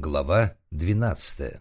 Глава 12.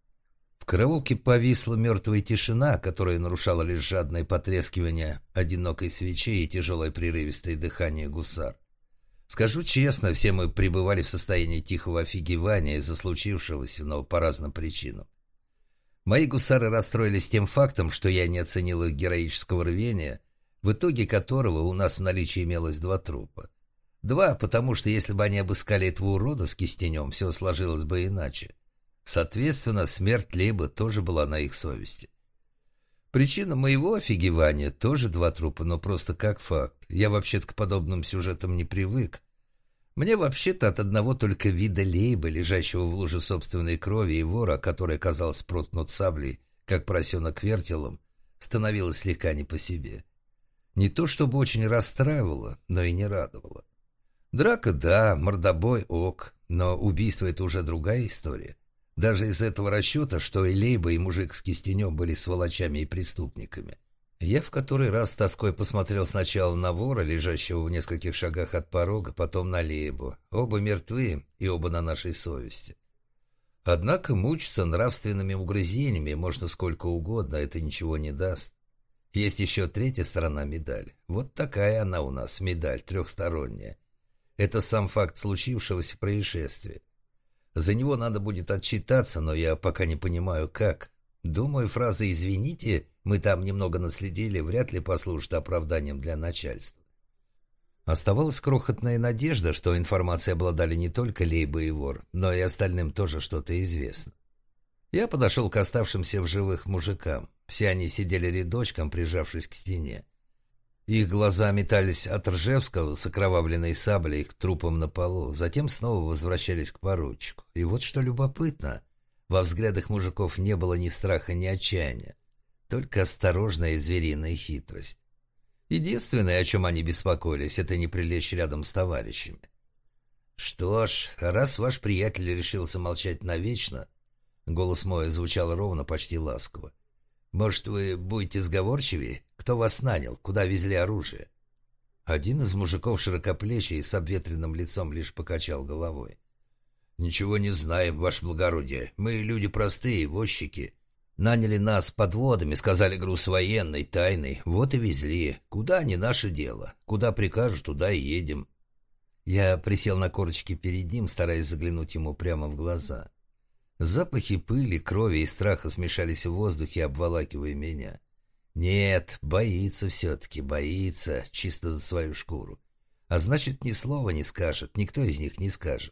В караулке повисла мертвая тишина, которую нарушало лишь жадное потрескивание одинокой свечи и тяжелое прерывистое дыхание гусар. Скажу честно, все мы пребывали в состоянии тихого офигевания из-за случившегося, но по разным причинам. Мои гусары расстроились тем фактом, что я не оценил их героического рвения, в итоге которого у нас в наличии имелось 2 трупа. 2, потому что если бы они обыскали этого урода с кистенем, все сложилось бы иначе. Соответственно, смерть Лейба тоже была на их совести. Причина моего офигевания тоже 2 трупа, но просто как факт. Я вообще-то к подобным сюжетам не привык. Мне вообще-то от одного только вида Лейба, лежащего в луже собственной крови, и вора, который оказался проткнут саблей, как поросенок вертелом, становилось слегка не по себе. Не то чтобы очень расстраивало, но и не радовало. Драка, да, мордобой, ок, но убийство — это уже другая история. Даже из этого расчета, что и Лейба, и мужик с кистенем были сволочами и преступниками. Я в который раз с тоской посмотрел сначала на вора, лежащего в нескольких шагах от порога, потом на Лейбу. Оба мертвы и оба на нашей совести. Однако мучиться нравственными угрызениями можно сколько угодно, это ничего не даст. Есть еще третья сторона медали. Вот такая она у нас, медаль, трехсторонняя. Это сам факт случившегося происшествия. За него надо будет отчитаться, но я пока не понимаю, как. Думаю, фраза «извините, мы там немного наследили» вряд ли послужит оправданием для начальства. Оставалась крохотная надежда, что информацией обладали не только Лейба и вор, но и остальным тоже что-то известно. Я подошел к оставшимся в живых мужикам. Все они сидели рядочком, прижавшись к стене. Их глаза метались от Ржевского с окровавленной саблей к трупам на полу, затем снова возвращались к поручику. И вот что любопытно, во взглядах мужиков не было ни страха, ни отчаяния, только осторожная звериная хитрость. Единственное, о чем они беспокоились, это не прилечь рядом с товарищами. «Что ж, раз ваш приятель решился молчать навечно», — голос мой звучал ровно, почти ласково, «может, вы будете сговорчивее? Кто вас нанял? Куда везли оружие?» Один из мужиков широкоплечий с обветренным лицом лишь покачал головой. «Ничего не знаем, ваше благородие. Мы люди простые, возчики. Наняли нас подводами, сказали, груз военный, тайный. Вот и везли. Куда — не наше дело. Куда прикажут, туда и едем». Я присел на корточки перед ним, стараясь заглянуть ему прямо в глаза. Запахи пыли, крови и страха смешались в воздухе, обволакивая меня. Нет, боится все-таки, боится, чисто за свою шкуру. А значит, ни слова не скажет, никто из них не скажет.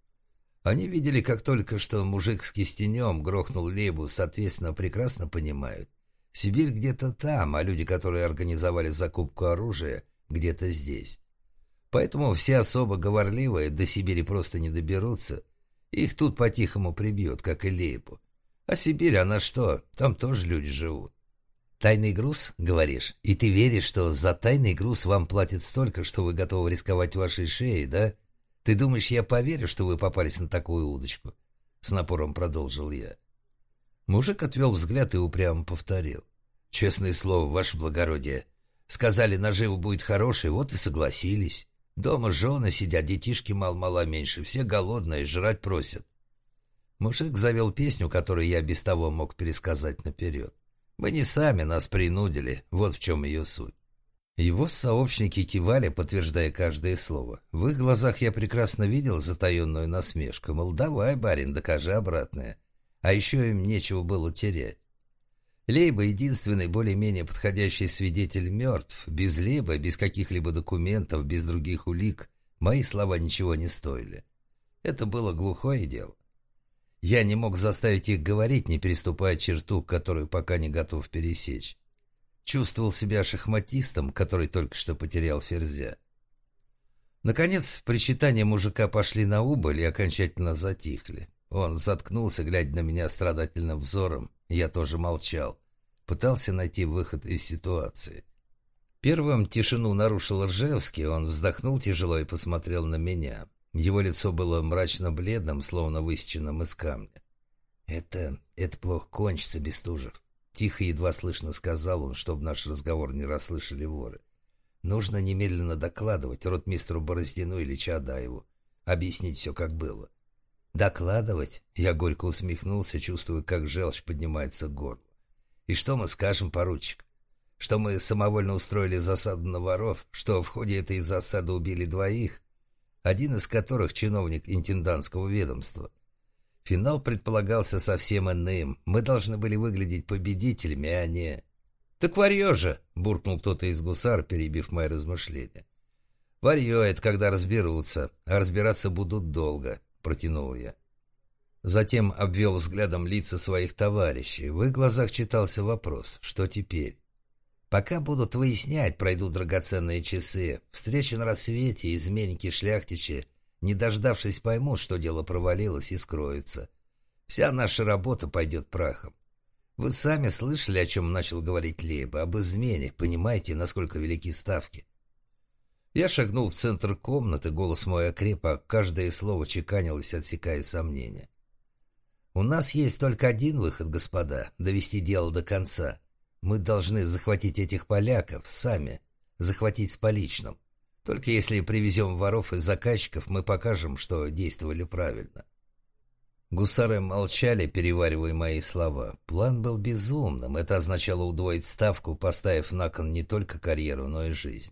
Они видели, как только что мужик с кистенем грохнул Лейбу, соответственно, прекрасно понимают. Сибирь где-то там, а люди, которые организовали закупку оружия, где-то здесь. Поэтому все особо говорливые до Сибири просто не доберутся. Их тут по-тихому прибьют, как и Лейбу. А Сибирь, она что? Там тоже люди живут. «Тайный груз, говоришь? И ты веришь, что за тайный груз вам платят столько, что вы готовы рисковать вашей шеей, да? Ты думаешь, я поверю, что вы попались на такую удочку?» С напором продолжил я. Мужик отвел взгляд и упрямо повторил. «Честное слово, ваше благородие. Сказали, нажива будет хорошей, вот и согласились. Дома жены сидят, детишки мал-мала меньше, все голодные, жрать просят». Мужик завел песню, которую я без того мог пересказать наперед. Мы не сами, нас принудили, вот в чем ее суть. Его сообщники кивали, подтверждая каждое слово. В их глазах я прекрасно видел затаенную насмешку, мол, давай, барин, докажи обратное. А еще им нечего было терять. Лейба, единственный более-менее подходящий свидетель, мертв. Без Лейба, без каких-либо документов, без других улик, мои слова ничего не стоили. Это было глухое дело. Я не мог заставить их говорить, не переступая черту, которую пока не готов пересечь. Чувствовал себя шахматистом, который только что потерял ферзя. Наконец, причитания мужика пошли на убыль и окончательно затихли. Он заткнулся, глядя на меня страдательным взором. Я тоже молчал. Пытался найти выход из ситуации. Первым тишину нарушил Ржевский. Он вздохнул тяжело и посмотрел на меня. Его лицо было мрачно-бледным, словно высеченным из камня. «Это плохо кончится, Бестужев», — тихо, едва слышно сказал он, чтобы наш разговор не расслышали воры. «Нужно немедленно докладывать ротмистру Бороздину или Чадаеву, объяснить все, как было. «Докладывать?» — я горько усмехнулся, чувствуя, как желчь поднимается к горлу. «И что мы скажем, поручик? Что мы самовольно устроили засаду на воров, что в ходе этой засады убили двоих, один из которых чиновник интендантского ведомства. Финал предполагался совсем иным. Мы должны были выглядеть победителями, а не...» «Так варьё же!» — буркнул кто-то из гусар, перебив мои размышления. «Варьё — это когда разберутся, а разбираться будут долго», — протянул я. Затем обвел взглядом лица своих товарищей. В их глазах читался вопрос: что теперь? «Пока будут выяснять, пройдут драгоценные часы. Встречи на рассвете, изменники-шляхтичи, не дождавшись, поймут, что дело провалилось, и скроются. Вся наша работа пойдет прахом. Вы сами слышали, о чем начал говорить Лейба, об измене, понимаете, насколько велики ставки?» Я шагнул в центр комнаты, голос мой окреп, а каждое слово чеканилось, отсекая сомнения. «У нас есть только один выход, господа, довести дело до конца. Мы должны захватить этих поляков сами, захватить с поличным. Только если привезем воров и заказчиков, мы покажем, что действовали правильно». Гусары молчали, переваривая мои слова. План был безумным. Это означало удвоить ставку, поставив на кон не только карьеру, но и жизнь.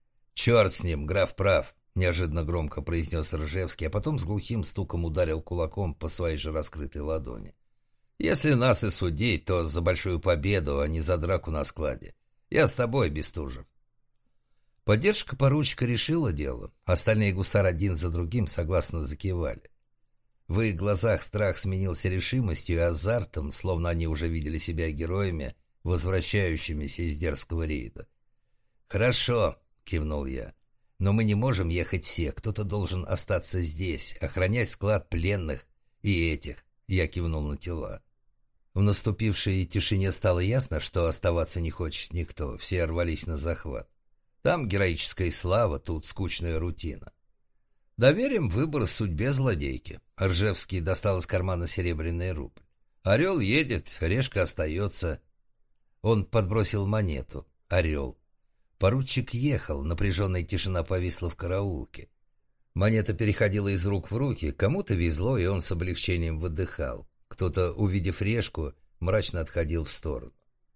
«Черт с ним, граф прав», — неожиданно громко произнес Ржевский, а потом с глухим стуком ударил кулаком по своей же раскрытой ладони. «Если нас и судить, то за большую победу, а не за драку на складе. Я с тобой, Бестужев». Поддержка поручика решила дело. Остальные гусары один за другим согласно закивали. В их глазах страх сменился решимостью и азартом, словно они уже видели себя героями, возвращающимися из дерзкого рейда. «Хорошо», — кивнул я, — «но мы не можем ехать все. Кто-то должен остаться здесь, охранять склад пленных и этих», — я кивнул на тела. В наступившей тишине стало ясно, что оставаться не хочет никто. Все рвались на захват. Там героическая слава, тут скучная рутина. «Доверим выбор судьбе злодейки». Ржевский достал из кармана серебряный рубль. «Орел едет, решка остается». Он подбросил монету. Орел. Поручик ехал, напряженная тишина повисла в караулке. Монета переходила из рук в руки, кому-то везло, и он с облегчением выдыхал. Кто-то, увидев решку, мрачно отходил в сторону.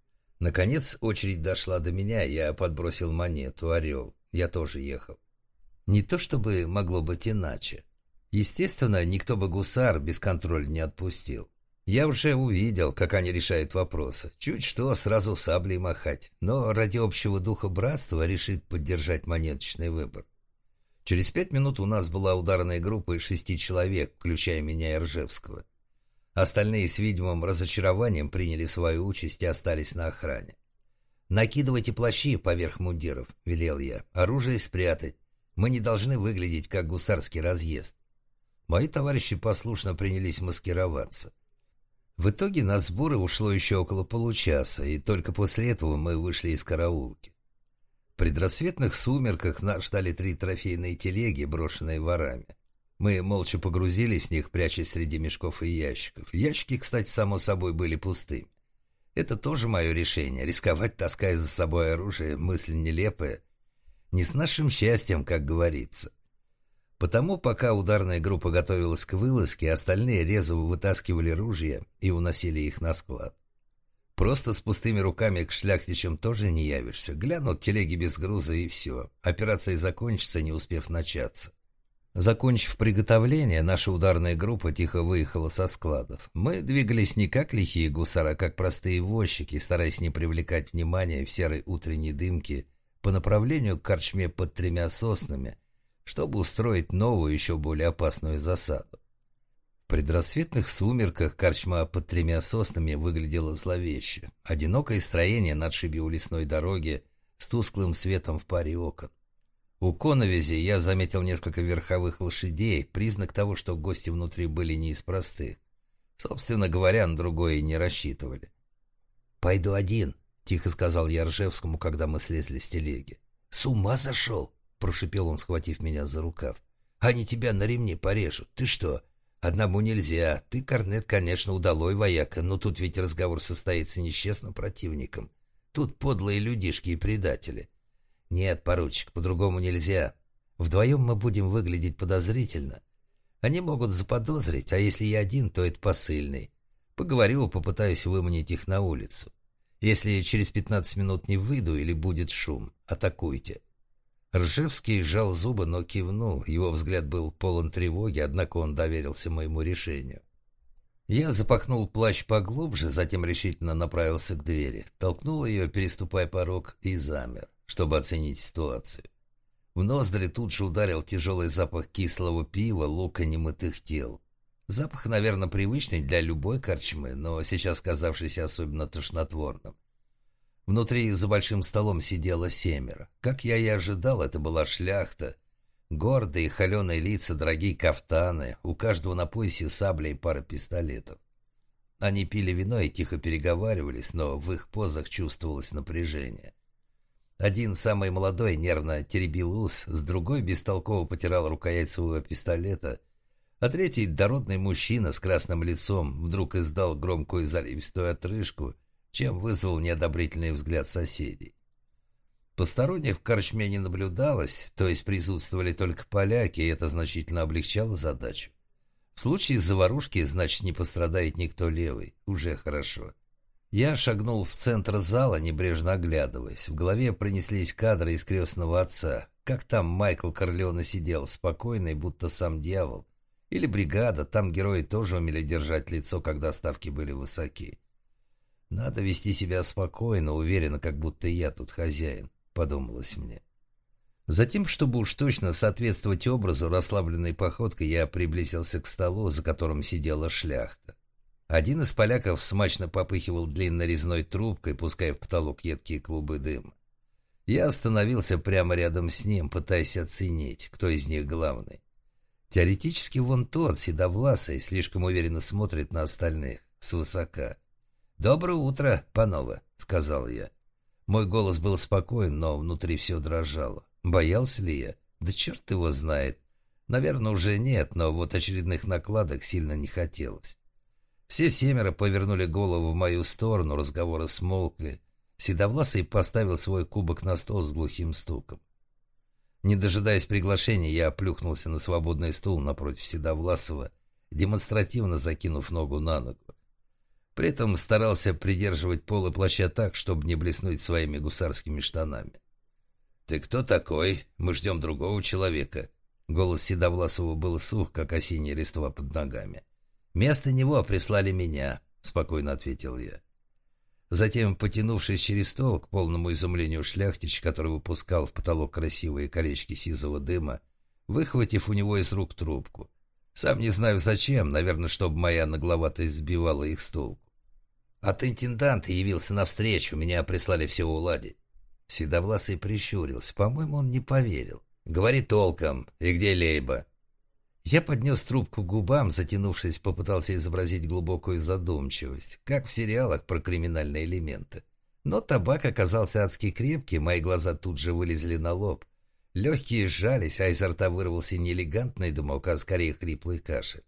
Наконец очередь дошла до меня, я подбросил монету. Орел. Я тоже ехал. Не то чтобы могло быть иначе. Естественно, никто бы гусар без контроля не отпустил. Я уже увидел, как они решают вопросы. Чуть что, сразу саблей махать. Но ради общего духа братства решит поддержать монеточный выбор. Через 5 минут у нас была ударная группа из 6 человек, включая меня и Ржевского. Остальные с видимым разочарованием приняли свою участь и остались на охране. «Накидывайте плащи поверх мундиров», — велел я. «Оружие спрятать. Мы не должны выглядеть, как гусарский разъезд». Мои товарищи послушно принялись маскироваться. В итоге на сборы ушло еще около получаса, и только после этого мы вышли из караулки. В предрассветных сумерках нас ждали 3 трофейные телеги, брошенные ворами. Мы молча погрузились в них, прячась среди мешков и ящиков. Ящики, кстати, само собой, были пустыми. Это тоже мое решение. Рисковать, таская за собой оружие, мысль нелепая. Не с нашим счастьем, как говорится. Потому, пока ударная группа готовилась к вылазке, остальные резво вытаскивали ружья и уносили их на склад. Просто с пустыми руками к шляхтичам тоже не явишься. Глянут телеги без груза, и все. Операция закончится, не успев начаться. Закончив приготовление, наша ударная группа тихо выехала со складов. Мы двигались не как лихие гусары, а как простые возчики, стараясь не привлекать внимания в серой утренней дымке по направлению к корчме под 3 соснами, чтобы устроить новую, еще более опасную засаду. В предрассветных сумерках корчма под 3 соснами выглядела зловеще. Одинокое строение на отшибе у лесной дороги с тусклым светом в паре окон. У коновизи я заметил несколько верховых лошадей, признак того, что гости внутри были не из простых. Собственно говоря, на другое и не рассчитывали. «Пойду один», — тихо сказал я Ржевскому, когда мы слезли с телеги. «С ума сошел?» — прошипел он, схватив меня за рукав. «Они тебя на ремне порежут. Ты что? Одному нельзя. Ты, корнет, конечно, удалой вояка, но тут ведь разговор состоится не с честным противником. Тут подлые людишки и предатели. Нет, поручик, по-другому нельзя. Вдвоем мы будем выглядеть подозрительно. Они могут заподозрить, а если я один, то это посыльный. Поговорю, попытаюсь выманить их на улицу. Если через 15 минут не выйду или будет шум, атакуйте». Ржевский сжал зубы, но кивнул. Его взгляд был полон тревоги, однако он доверился моему решению. Я запахнул плащ поглубже, затем решительно направился к двери, толкнул ее, переступая порог, и замер, чтобы оценить ситуацию. В ноздри тут же ударил тяжелый запах кислого пива, лука, немытых тел. Запах, наверное, привычный для любой корчмы, но сейчас казавшийся особенно тошнотворным. Внутри за большим столом сидело 7. Как я и ожидал, это была шляхта. Гордые холеные лица, дорогие кафтаны, у каждого на поясе сабля и пара пистолетов. Они пили вино и тихо переговаривались, но в их позах чувствовалось напряжение. Один, самый молодой, нервно теребил ус, с другой бестолково потирал рукоять своего пистолета, а третий, дородный мужчина с красным лицом, вдруг издал громкую заливистую отрыжку, чем вызвал неодобрительный взгляд соседей. Посторонних в корчме не наблюдалось, то есть присутствовали только поляки, и это значительно облегчало задачу. В случае заварушки, значит, не пострадает никто левый. Уже хорошо. Я шагнул в центр зала, небрежно оглядываясь. В голове пронеслись кадры из «Крестного отца». Как там Майкл Корлеоне сидел, спокойный, будто сам дьявол. Или «Бригада», там герои тоже умели держать лицо, когда ставки были высоки. Надо вести себя спокойно, уверенно, как будто я тут хозяин, подумалось мне. Затем, чтобы уж точно соответствовать образу, расслабленной походкой я приблизился к столу, за которым сидела шляхта. Один из поляков смачно попыхивал длинной резной трубкой, пуская в потолок едкие клубы дыма. Я остановился прямо рядом с ним, пытаясь оценить, кто из них главный. Теоретически вон тот, седовласый, слишком уверенно смотрит на остальных, свысока. «Доброе утро, панове», — сказал я. Мой голос был спокоен, но внутри все дрожало. Боялся ли я? Да черт его знает. Наверное, уже нет, но вот очередных накладок сильно не хотелось. Все 7 повернули голову в мою сторону, разговоры смолкли. Седовласый поставил свой кубок на стол с глухим стуком. Не дожидаясь приглашения, я плюхнулся на свободный стул напротив Седовласова, демонстративно закинув ногу на ногу. При этом старался придерживать полы плаща так, чтобы не блеснуть своими гусарскими штанами. «Ты кто такой? Мы ждем другого человека». Голос Седовласова был сух, как осенняя листва под ногами. «Вместо него прислали меня», — спокойно ответил я. Затем, потянувшись через стол, к полному изумлению шляхтич, который выпускал в потолок красивые колечки сизого дыма, выхватив у него из рук трубку. Сам не знаю зачем, наверное, чтобы моя нагловатость сбивала их с толку. «От интенданта явился навстречу, меня прислали все уладить». Седовласый прищурился. По-моему, он не поверил. «Говори толком. И где Лейба?» Я поднес трубку к губам, затянувшись, попытался изобразить глубокую задумчивость, как в сериалах про криминальные элементы. Но табак оказался адски крепкий, мои глаза тут же вылезли на лоб. Легкие сжались, а изо рта вырвался не элегантный дымок, а скорее хриплый кашель.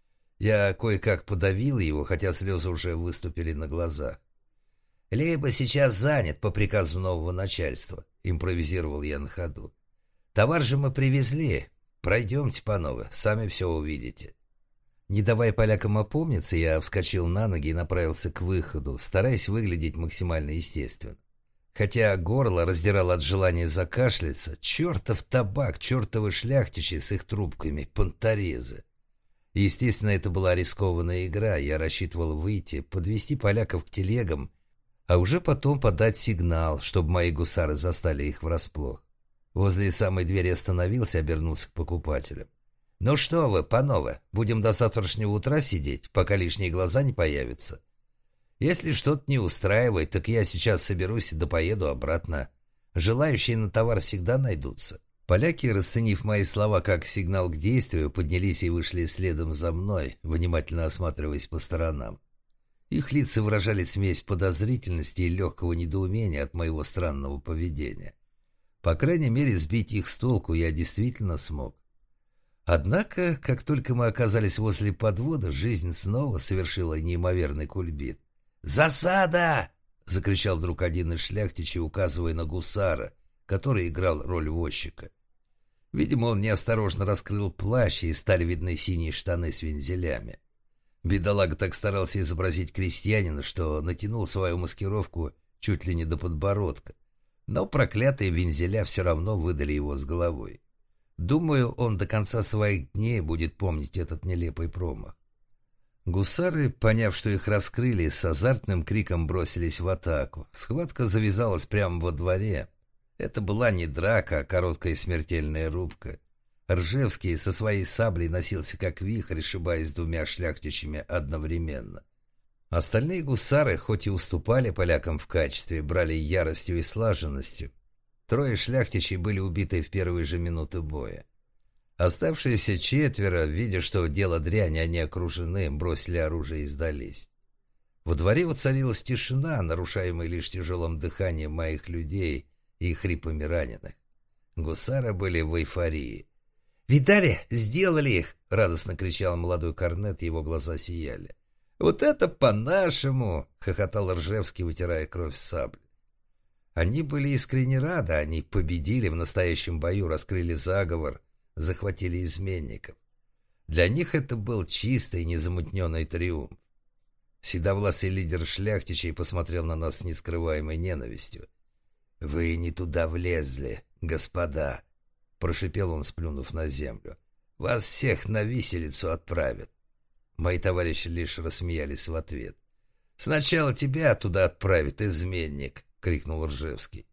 Я кое-как подавил его, хотя слезы уже выступили на глазах. «Лейба сейчас занят по приказу нового начальства», — импровизировал я на ходу. «Товар же мы привезли. Пройдемте, панове, сами все увидите». Не давая полякам опомниться, я вскочил на ноги и направился к выходу, стараясь выглядеть максимально естественно. Хотя горло раздирало от желания закашляться, чертов табак, чертовы шляхтичи с их трубками, понторезы. Естественно, это была рискованная игра, я рассчитывал выйти, подвести поляков к телегам, а уже потом подать сигнал, чтобы мои гусары застали их врасплох. Возле самой двери остановился, обернулся к покупателям. «Ну что вы, панове, будем до завтрашнего утра сидеть, пока лишние глаза не появятся. Если что-то не устраивает, так я сейчас соберусь да поеду обратно. Желающие на товар всегда найдутся». Поляки, расценив мои слова как сигнал к действию, поднялись и вышли следом за мной, внимательно осматриваясь по сторонам. Их лица выражали смесь подозрительности и легкого недоумения от моего странного поведения. По крайней мере, сбить их с толку я действительно смог. Однако, как только мы оказались возле подвода, жизнь снова совершила неимоверный кульбит. «Засада!» — закричал вдруг один из шляхтичей, указывая на гусара, который играл роль возчика. Видимо, он неосторожно раскрыл плащ, и стали видны синие штаны с вензелями. Бедолага так старался изобразить крестьянина, что натянул свою маскировку чуть ли не до подбородка. Но проклятые вензеля все равно выдали его с головой. Думаю, он до конца своих дней будет помнить этот нелепый промах. Гусары, поняв, что их раскрыли, с азартным криком бросились в атаку. Схватка завязалась прямо во дворе. Это была не драка, а короткая смертельная рубка. Ржевский со своей саблей носился как вихрь, сшибаясь с двумя шляхтичами одновременно. Остальные гусары, хоть и уступали полякам в качестве, брали яростью и слаженностью. 3 шляхтичей были убиты в первые же минуты боя. Оставшиеся 4, видя, что дело дрянь, они окружены, бросили оружие и сдались. Во дворе воцарилась тишина, нарушаемая лишь тяжелым дыханием моих людей и хрипами раненых. Гусары были в эйфории. «Видали? Сделали их!» — радостно кричал молодой корнет, его глаза сияли. «Вот это по-нашему!» — хохотал Ржевский, вытирая кровь с сабли. Они были искренне рады, они победили в настоящем бою, раскрыли заговор, захватили изменников. Для них это был чистый, незамутненный триумф. Седовласый лидер шляхтичей посмотрел на нас с нескрываемой ненавистью. «Вы не туда влезли, господа!» — прошипел он, сплюнув на землю. «Вас всех на виселицу отправят!» Мои товарищи лишь рассмеялись в ответ. «Сначала тебя туда отправят, изменник!» — крикнул Ржевский.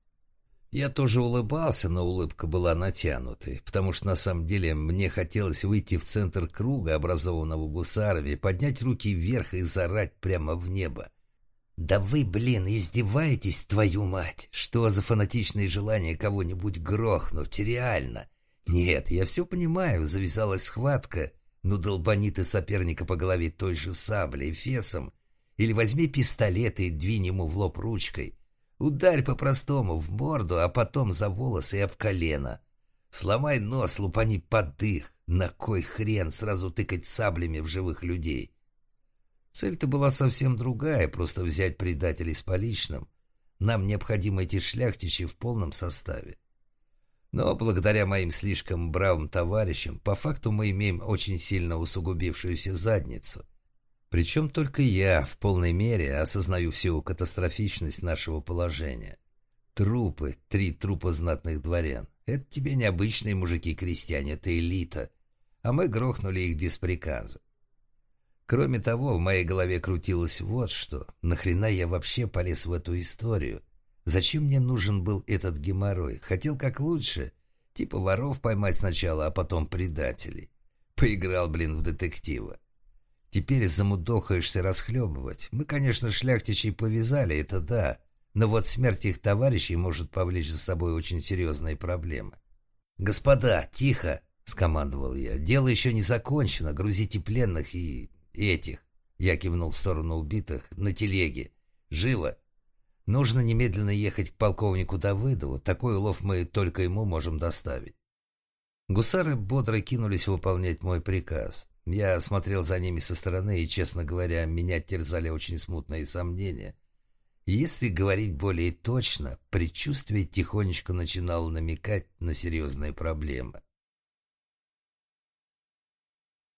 Я тоже улыбался, но улыбка была натянутой, потому что на самом деле мне хотелось выйти в центр круга, образованного гусарами, поднять руки вверх и заорать прямо в небо. «Да вы, блин, издеваетесь, твою мать! Что за фанатичное желание кого-нибудь грохнуть, реально? Нет, я все понимаю, завязалась схватка, но долбани ты соперника по голове той же саблей, фесом, или возьми пистолет и двинь ему в лоб ручкой. Ударь по-простому в морду, а потом за волосы и об колено. Сломай нос, лупани под дых. На кой хрен сразу тыкать саблями в живых людей? Цель-то была совсем другая, просто взять предателей с поличным. Нам необходимы эти шляхтичи в полном составе. Но благодаря моим слишком бравым товарищам, по факту мы имеем очень сильно усугубившуюся задницу. Причем только я в полной мере осознаю всю катастрофичность нашего положения. Трупы, 3 трупа знатных дворян. Это тебе не обычные мужики-крестьяне, это элита. А мы грохнули их без приказа. Кроме того, в моей голове крутилось вот что. Нахрена я вообще полез в эту историю? Зачем мне нужен был этот геморрой? Хотел как лучше. Типа воров поймать сначала, а потом предателей. Поиграл, блин, в детектива. Теперь замудохаешься расхлебывать. Мы, конечно, шляхтичей повязали, это да. Но вот смерть их товарищей может повлечь за собой очень серьезные проблемы. «Господа, тихо!» — скомандовал я. «Дело еще не закончено. Грузите пленных и этих». Я кивнул в сторону убитых. «На телеге. Живо! Нужно немедленно ехать к полковнику Давыдову. Такой улов мы только ему можем доставить». Гусары бодро кинулись выполнять мой приказ. Я смотрел за ними со стороны, и, честно говоря, меня терзали очень смутные сомнения. Если говорить более точно, предчувствие тихонечко начинало намекать на серьезные проблемы.